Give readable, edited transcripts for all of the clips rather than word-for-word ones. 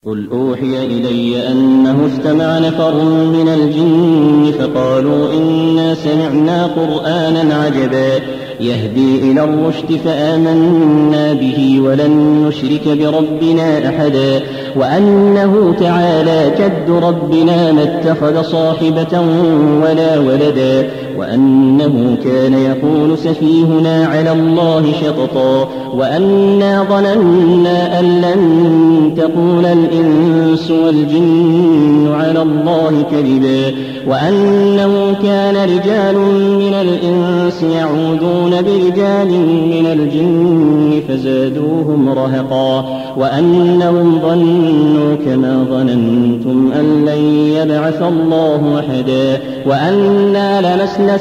قل أوحي إلي أنه استمع نفر من الجن فقالوا إنا سمعنا قرآنا عجبا يهدي إلى الرشد فآمنا به ولن نشرك بربنا أحدا وأنه تعالى جد ربنا ما اتخذ صاحبة ولا ولدا وأنه كان يقول سفيهنا على الله شططا وأنا ظننا أن لن تقول الإنس والجن على الله كذبا وأنه كان رجال من الإنس يعوذون برجال من الجن فزادوهم رهقا وأنهم ظنوا كما ظننتم أن لن يبعث الله أحدا وأنا لمسنا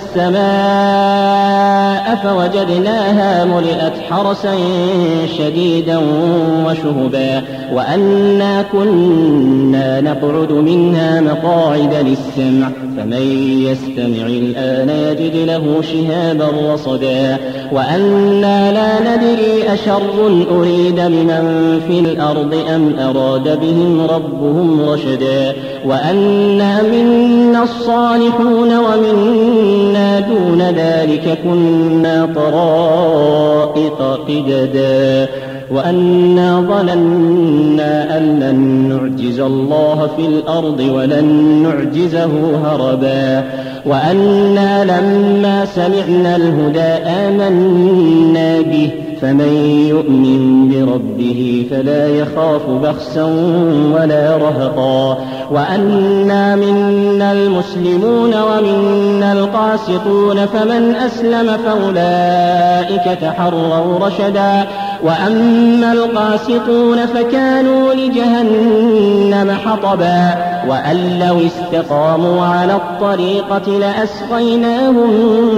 السماء فوجدناها ملئت حرسا شديدا وشهبا وأنا كنا نقعد منها مقاعد للسمع فمن يستمع الآن يجد له شهابا رصدا وأنا لا ندري أشر أريد بمن في الأرض أم أراد بهم ربهم رشدا وأنا منا الصالحون ومنا دون ذلك كنا طرائق قددا وأنا ظننا أن لن نعجز الله في الأرض ولن نعجزه هربا وأنا لما سمعنا الهدى آمنا به فمن يؤمن بربه فلا يخاف بخسا ولا رهقا وأنا منا المسلمون ومنا القاسطون فمن أسلم فأولئك تحروا رشدا وأما القاسطون فكانوا لجهنم حطبا وأن لو استقاموا على الطريقة لأسقيناهم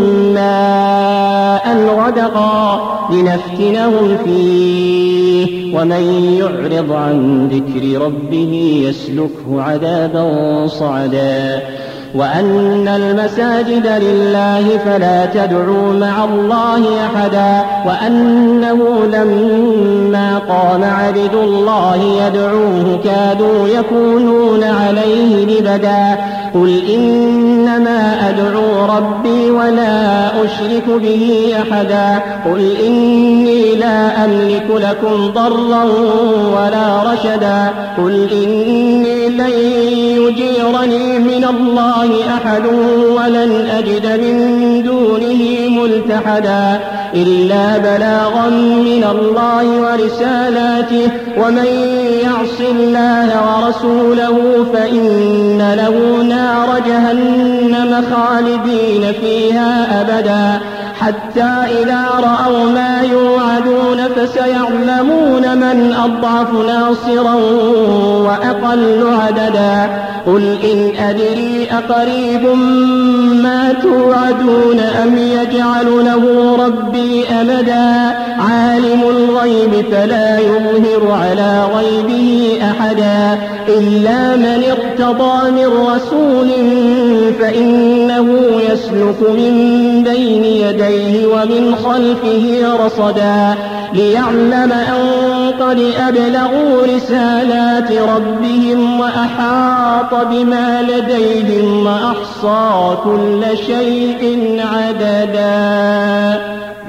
ماء غدقا لنفتنهم فيه ومن يعرض عن ذكر ربه يسلكه عذابا صعدا وأن المساجد لله فلا تدعوا مع الله أحدا وأنه لما قام عبد الله يدعوه كادوا يكونون عليه لبدا قل إنما أدعو ربي ولا أشرك به أحدا قل إني لا أملك لكم ضرا ولا رشدا قل إني لن يجيرني من الله أحد ولن أجد من دونه ملتحدا إلا بلاغا من الله ورسالاته ومن يعص الله ورسوله فإن له نار جهنم خالدين فيها أبدا حتى إذا رأوا ما يوعدون فسيعلمون من أضعف ناصرا وأقل عددا قل إن أدري أقريب ما توعدون أم يجعل له ربي أمدا عالم الغيب فلا يظهر على غيبه أحدا إلا من ارتضى من رسول فإنه يسلك من بين يديه ومن خلفه رصدا ليعلم أن قد أبلغوا رسالات ربهم وأحاط بما لديهم وأحصى كل شيء عددا.